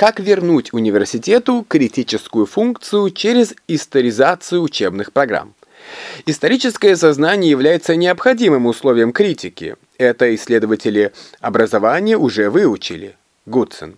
Как вернуть университету критическую функцию через историзацию учебных программ? Историческое сознание является необходимым условием критики. Это исследователи образования уже выучили. Гудсон.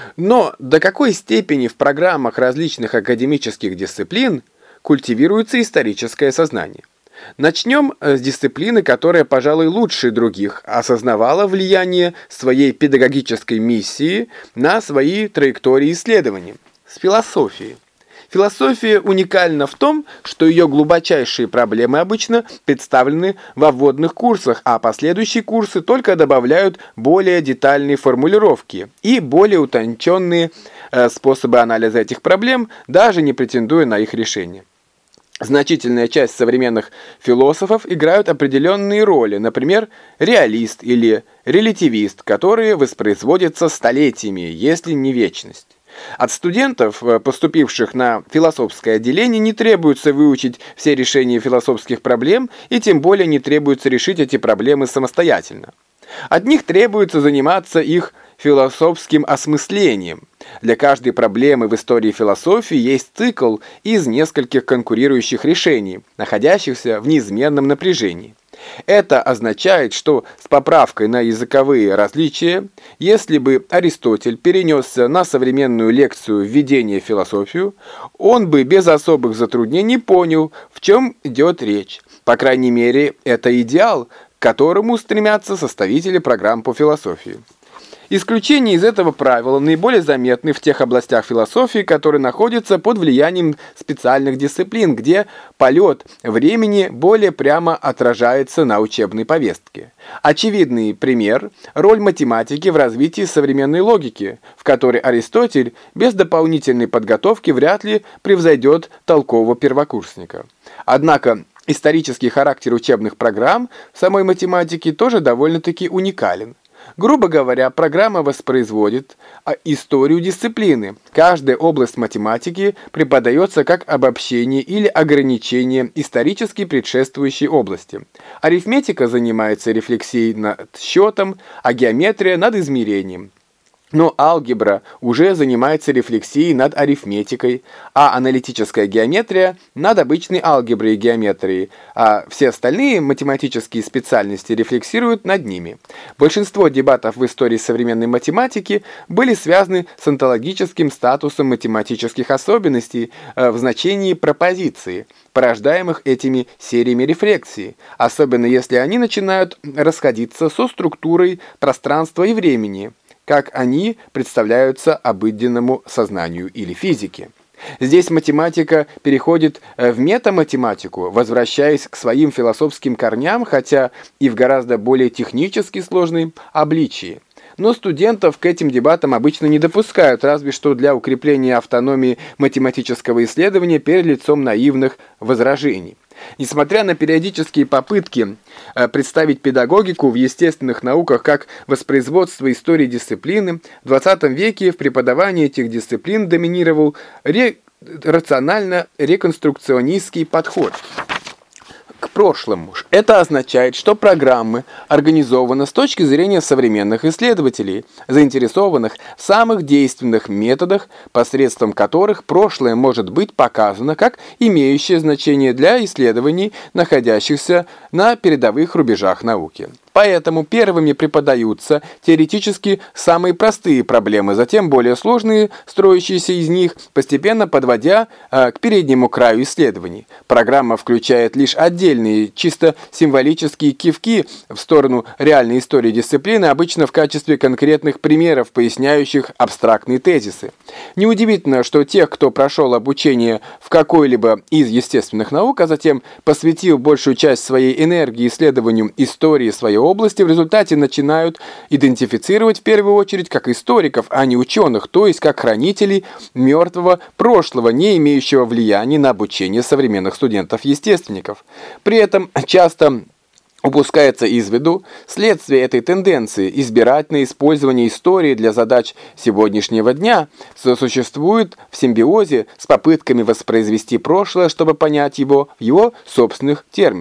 Но до какой степени в программах различных академических дисциплин культивируется историческое сознание? Начнем с дисциплины, которая, пожалуй, лучше других осознавала влияние своей педагогической миссии на свои траектории исследований. С философии. Философия уникальна в том, что ее глубочайшие проблемы обычно представлены во вводных курсах, а последующие курсы только добавляют более детальные формулировки и более утонченные способы анализа этих проблем, даже не претендуя на их решение. Значительная часть современных философов играют определенные роли, например, реалист или релятивист, которые воспроизводятся столетиями, если не вечность. От студентов, поступивших на философское отделение, не требуется выучить все решения философских проблем, и тем более не требуется решить эти проблемы самостоятельно. От них требуется заниматься их философским осмыслением. Для каждой проблемы в истории философии есть цикл из нескольких конкурирующих решений, находящихся в неизменном напряжении. Это означает, что с поправкой на языковые различия, если бы Аристотель перенесся на современную лекцию «Введение в философию», он бы без особых затруднений понял, в чем идет речь. По крайней мере, это идеал, к которому стремятся составители программ по философии. Исключения из этого правила наиболее заметны в тех областях философии, которые находятся под влиянием специальных дисциплин, где полет времени более прямо отражается на учебной повестке. Очевидный пример – роль математики в развитии современной логики, в которой Аристотель без дополнительной подготовки вряд ли превзойдет толкового первокурсника. Однако исторический характер учебных программ в самой математике тоже довольно-таки уникален. Грубо говоря, программа воспроизводит историю дисциплины. Каждая область математики преподается как обобщение или ограничение исторически предшествующей области. Арифметика занимается рефлексией над счетом, а геометрия над измерением. Но алгебра уже занимается рефлексией над арифметикой, а аналитическая геометрия над обычной алгеброй и геометрией, а все остальные математические специальности рефлексируют над ними. Большинство дебатов в истории современной математики были связаны с онтологическим статусом математических особенностей в значении пропозиции, порождаемых этими сериями рефлексии, особенно если они начинают расходиться со структурой пространства и времени, как они представляются обыденному сознанию или физике. Здесь математика переходит в метаматематику, возвращаясь к своим философским корням, хотя и в гораздо более технически сложной обличии. Но студентов к этим дебатам обычно не допускают, разве что для укрепления автономии математического исследования перед лицом наивных возражений. Несмотря на периодические попытки представить педагогику в естественных науках как воспроизводство истории дисциплины, в 20 веке в преподавании этих дисциплин доминировал рационально-реконструкционистский подход к прошлому. Это означает, что программы организованы с точки зрения современных исследователей, заинтересованных в самых действенных методах, посредством которых прошлое может быть показано как имеющее значение для исследований, находящихся на передовых рубежах науки. Поэтому первыми преподаются теоретически самые простые проблемы, затем более сложные, строящиеся из них, постепенно подводя к переднему краю исследований. Программа включает лишь отдельные, чисто символические кивки в сторону реальной истории дисциплины, обычно в качестве конкретных примеров, поясняющих абстрактные тезисы. Неудивительно, что тех, кто прошел обучение в какой-либо из естественных наук, а затем посвятил большую часть своей энергии исследованию истории своей области, в результате начинают идентифицировать в первую очередь как историков, а не ученых, то есть как хранителей мертвого прошлого, не имеющего влияния на обучение современных студентов-естественников. При этом часто упускается из виду следствие этой тенденции. Избирательное использование истории для задач сегодняшнего дня сосуществует в симбиозе с попытками воспроизвести прошлое, чтобы понять его в его собственных терминах.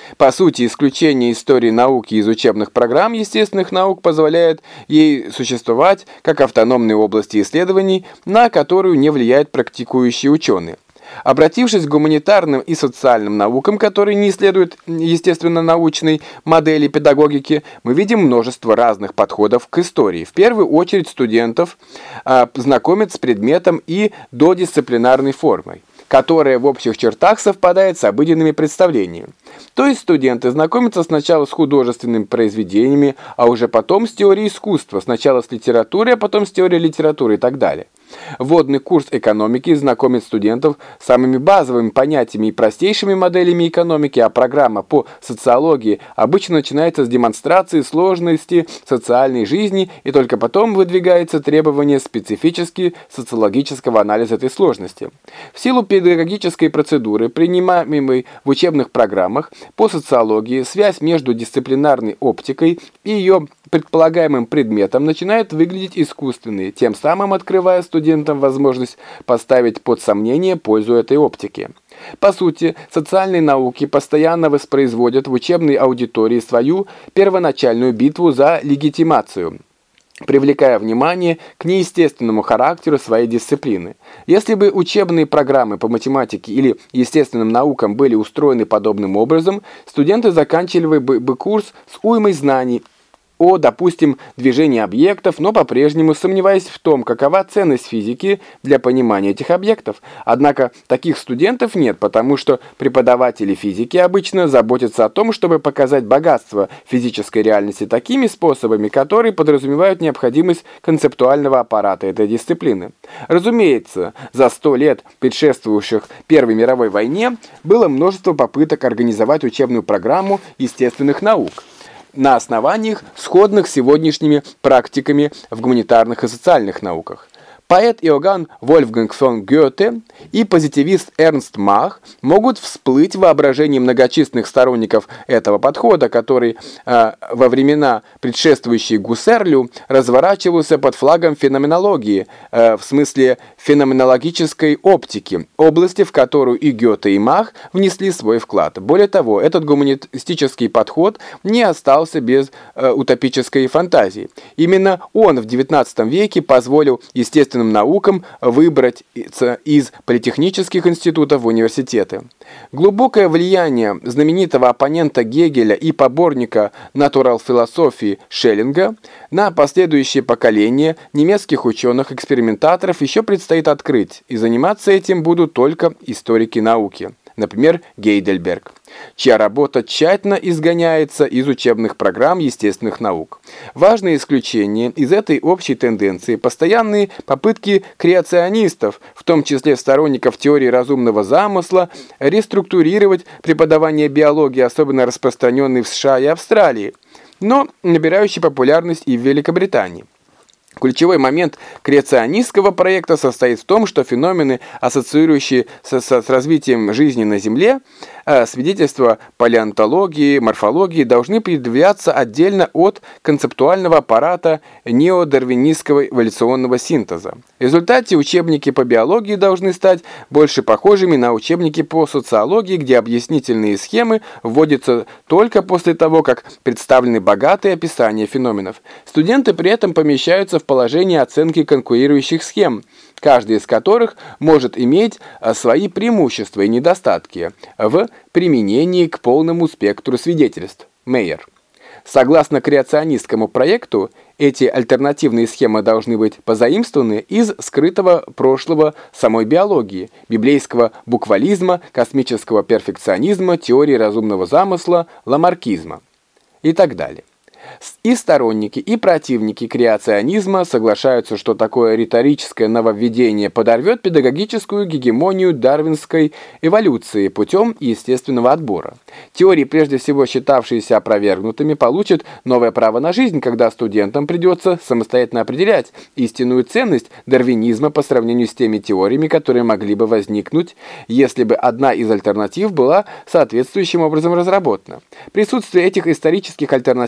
По сути, исключение истории науки из учебных программ естественных наук позволяет ей существовать как автономной области исследований, на которую не влияют практикующие ученые. Обратившись к гуманитарным и социальным наукам, которые не исследуют естественно-научной модели педагогики, мы видим множество разных подходов к истории. В первую очередь студентов знакомят с предметом и додисциплинарной формой, которая в общих чертах совпадает с обыденными представлениями. То есть студенты знакомятся сначала с художественными произведениями, а уже потом с теорией искусства, сначала с литературой, а потом с теорией литературы и так далее. Вводный курс экономики знакомит студентов с самыми базовыми понятиями и простейшими моделями экономики, а программа по социологии обычно начинается с демонстрации сложности социальной жизни, и только потом выдвигается требование специфически социологического анализа этой сложности. В силу педагогической процедуры, принимаемой в учебных программах по социологии, связь между дисциплинарной оптикой и ее предполагаемым предметом начинает выглядеть искусственной, тем самым открывая студентам возможность поставить под сомнение пользу этой оптики. По сути, социальные науки постоянно воспроизводят в учебной аудитории свою первоначальную битву за легитимацию, привлекая внимание к неестественному характеру своей дисциплины. Если бы учебные программы по математике или естественным наукам были устроены подобным образом, студенты заканчивали бы курс с уймой знаний о, допустим, движении объектов, но по-прежнему сомневаясь в том, какова ценность физики для понимания этих объектов. Однако таких студентов нет, потому что преподаватели физики обычно заботятся о том, чтобы показать богатство физической реальности такими способами, которые подразумевают необходимость концептуального аппарата этой дисциплины. Разумеется, за 100 лет, предшествующих Первой мировой войне, было множество попыток организовать учебную программу естественных наук на основаниях, сходных с сегодняшними практиками в гуманитарных и социальных науках. Поэт Иоганн Вольфганг фон Гёте и позитивист Эрнст Мах могут всплыть в воображении многочисленных сторонников этого подхода, который во времена, предшествующие Гуссерлю, разворачивался под флагом феноменологии, в смысле феноменологической оптики, области, в которую и Гёте, и Мах внесли свой вклад. Более того, этот гуманистический подход не остался без утопической фантазии. Именно он в XIX веке позволил естественным наукам выбрать из политехнических институтов в университеты. Глубокое влияние знаменитого оппонента Гегеля и поборника натурал-философии Шеллинга на последующие поколения немецких ученых-экспериментаторов еще предстоит открыть, и заниматься этим будут только историки науки. Например, Гейдельберг, чья работа тщательно изгоняется из учебных программ естественных наук. Важное исключение из этой общей тенденции – постоянные попытки креационистов, в том числе сторонников теории разумного замысла, реструктурировать преподавание биологии, особенно распространенной в США и Австралии, но набирающей популярность и в Великобритании. Ключевой момент креационистского проекта состоит в том, что феномены, ассоциирующие с развитием жизни на Земле, свидетельства палеонтологии, морфологии, должны предъявляться отдельно от концептуального аппарата неодарвинистского эволюционного синтеза. В результате учебники по биологии должны стать больше похожими на учебники по социологии, где объяснительные схемы вводятся только после того, как представлены богатые описания феноменов. Студенты при этом помещаются в положение оценки конкурирующих схем, каждая из которых может иметь свои преимущества и недостатки в применении к полному спектру свидетельств. Мейер. Согласно креационистскому проекту, эти альтернативные схемы должны быть позаимствованы из скрытого прошлого самой биологии, библейского буквализма, космического перфекционизма, теории разумного замысла, ламаркизма и так далее. И сторонники, и противники креационизма соглашаются, что такое риторическое нововведение подорвет педагогическую гегемонию дарвинской эволюции путем естественного отбора. Теории, прежде всего считавшиеся опровергнутыми, получат новое право на жизнь, когда студентам придется самостоятельно определять истинную ценность дарвинизма по сравнению с теми теориями, которые могли бы возникнуть, если бы одна из альтернатив была соответствующим образом разработана. Присутствие этих исторических альтернатив также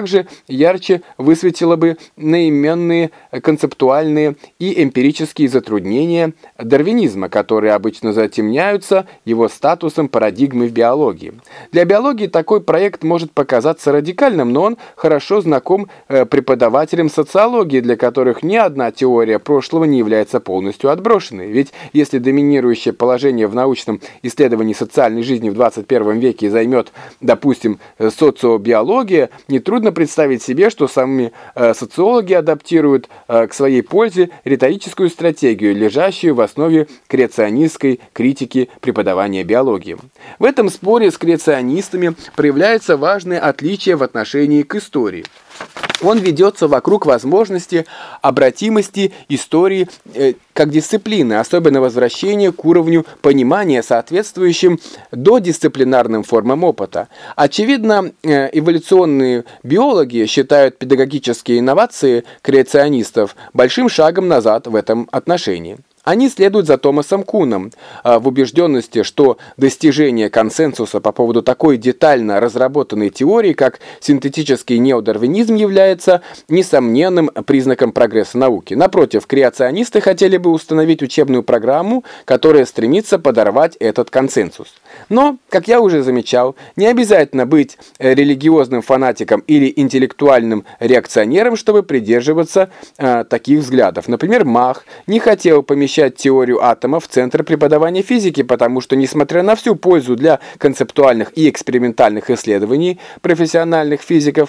также ярче высветила бы наименные концептуальные и эмпирические затруднения дарвинизма, которые обычно затемняются его статусом парадигмы в биологии. Для биологии такой проект может показаться радикальным, но он хорошо знаком преподавателям социологии, для которых ни одна теория прошлого не является полностью отброшенной. Ведь если доминирующее положение в научном исследовании социальной жизни в 21 веке займет, допустим, социобиология, нетрудно представить себе, что сами социологи адаптируют к своей пользе риторическую стратегию, лежащую в основе креационистской критики преподавания биологии. В этом споре с креационистами проявляется важное отличие в отношении к истории. Он ведется вокруг возможности обратимости истории как дисциплины, особенно возвращения к уровню понимания, соответствующим додисциплинарным формам опыта. Очевидно, эволюционные биологи считают педагогические инновации креационистов большим шагом назад в этом отношении. Они следуют за Томасом Куном в убежденности, что достижение консенсуса по поводу такой детально разработанной теории, как синтетический неодарвинизм, является несомненным признаком прогресса науки. Напротив, креационисты хотели бы установить учебную программу, которая стремится подорвать этот консенсус. Но, как я уже замечал, не обязательно быть религиозным фанатиком или интеллектуальным реакционером, чтобы придерживаться таких взглядов. Например, Мах не хотел помещать теорию атома в центр преподавания физики, потому что, несмотря на всю пользу для концептуальных и экспериментальных исследований профессиональных физиков,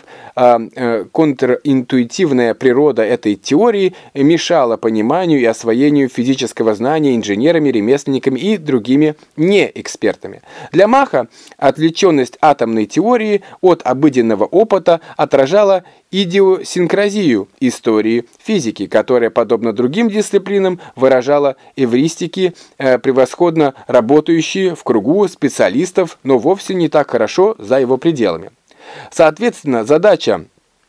контринтуитивная природа этой теории мешала пониманию и освоению физического знания инженерами, ремесленниками и другими неэкспертами. Для Маха отвлеченность атомной теории от обыденного опыта отражала идиосинкразию истории физики, которая, подобно другим дисциплинам, выражала эвристики, превосходно работающие в кругу специалистов, но вовсе не так хорошо за его пределами. Соответственно, задача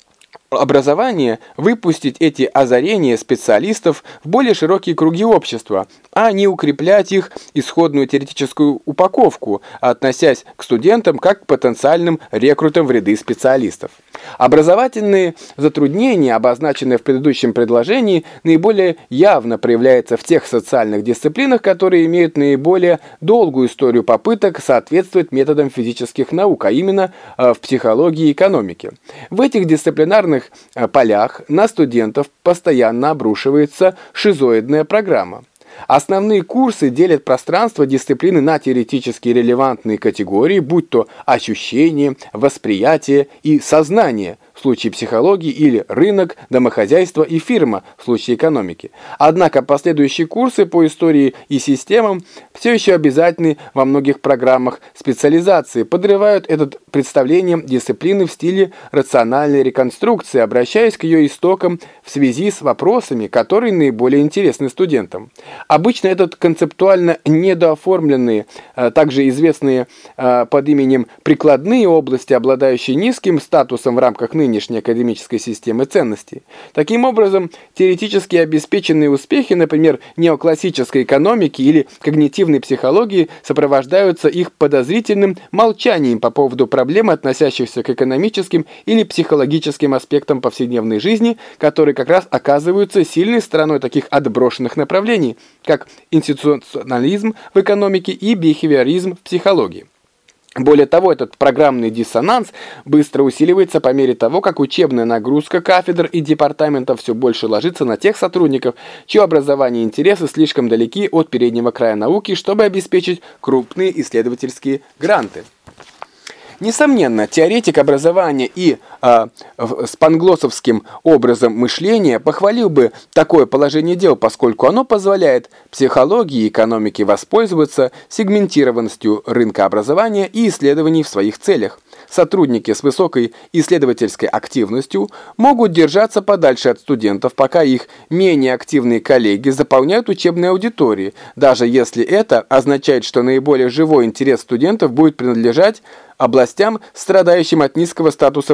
образования – выпустить эти озарения специалистов в более широкие круги общества, а не укреплять их исходную теоретическую упаковку, относясь к студентам как к потенциальным рекрутам в ряды специалистов. Образовательные затруднения, обозначенные в предыдущем предложении, наиболее явно проявляются в тех социальных дисциплинах, которые имеют наиболее долгую историю попыток соответствовать методам физических наук, а именно в психологии и экономике. В этих дисциплинарных полях на студентов постоянно обрушивается шизоидная программа. Основные курсы делят пространство дисциплины на теоретически релевантные категории, будь то ощущение, восприятие и сознание в случае психологии или рынок, домохозяйство и фирма в случае экономики. Однако последующие курсы по истории и системам все еще обязательны во многих программах специализации, подрывают это представление дисциплины в стиле рациональной реконструкции, обращаясь к ее истокам в связи с вопросами, которые наиболее интересны студентам. Обычно этот концептуально недооформленные, также известные под именем прикладные области, обладающие низким статусом в рамках нынешней академической системы ценностей. Таким образом, теоретически обеспеченные успехи, например, неоклассической экономики или когнитивной психологии, сопровождаются их подозрительным молчанием по поводу проблем, относящихся к экономическим или психологическим аспектам повседневной жизни, которые как раз оказываются сильной стороной таких отброшенных направлений, как институционализм в экономике и бихевиоризм в психологии. Более того, этот программный диссонанс быстро усиливается по мере того, как учебная нагрузка кафедр и департаментов все больше ложится на тех сотрудников, чье образование и интересы слишком далеки от переднего края науки, чтобы обеспечить крупные исследовательские гранты. Несомненно, теоретик образования и с панглоссовским образом мышления похвалил бы такое положение дел, поскольку оно позволяет психологии и экономике воспользоваться сегментированностью рынка образования и исследований в своих целях. Сотрудники с высокой исследовательской активностью могут держаться подальше от студентов, пока их менее активные коллеги заполняют учебные аудитории, даже если это означает, что наиболее живой интерес студентов будет принадлежать областям, страдающим от низкого статуса внутри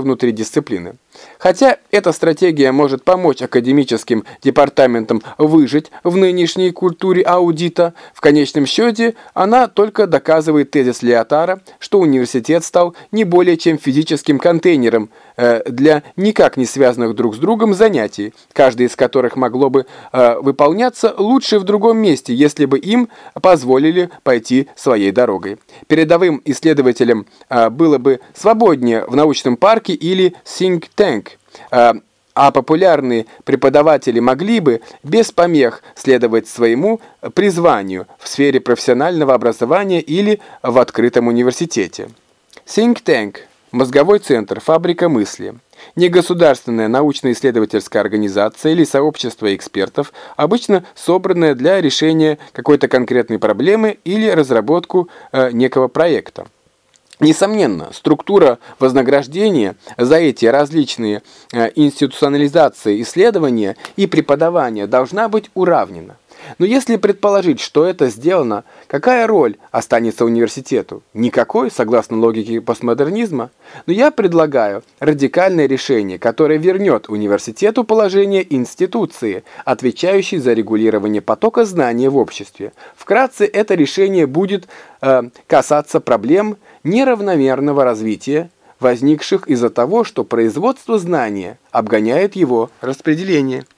дисциплины. Хотя эта стратегия может помочь академическим департаментам выжить в нынешней культуре аудита, в конечном счете она только доказывает тезис Лиотара, что университет стал не более чем физическим контейнером для никак не связанных друг с другом занятий, каждое из которых могло бы выполняться лучше в другом месте, если бы им позволили пойти своей дорогой. Передовым исследователям было бы свободнее в научном парке или think tank, а популярные преподаватели могли бы без помех следовать своему призванию в сфере профессионального образования или в открытом университете. Think tank – мозговой центр, фабрика мысли. Негосударственная научно-исследовательская организация или сообщество экспертов, обычно собранное для решения какой-то конкретной проблемы или разработку некого проекта. Несомненно, структура вознаграждения за эти различные институционализации исследования и преподавания должна быть уравнена. Но если предположить, что это сделано, какая роль останется университету? Никакой, согласно логике постмодернизма. Но я предлагаю радикальное решение, которое вернет университету положение институции, отвечающей за регулирование потока знаний в обществе. Вкратце, это решение будет касаться проблем неравномерного развития, возникших из-за того, что производство знания обгоняет его распределение.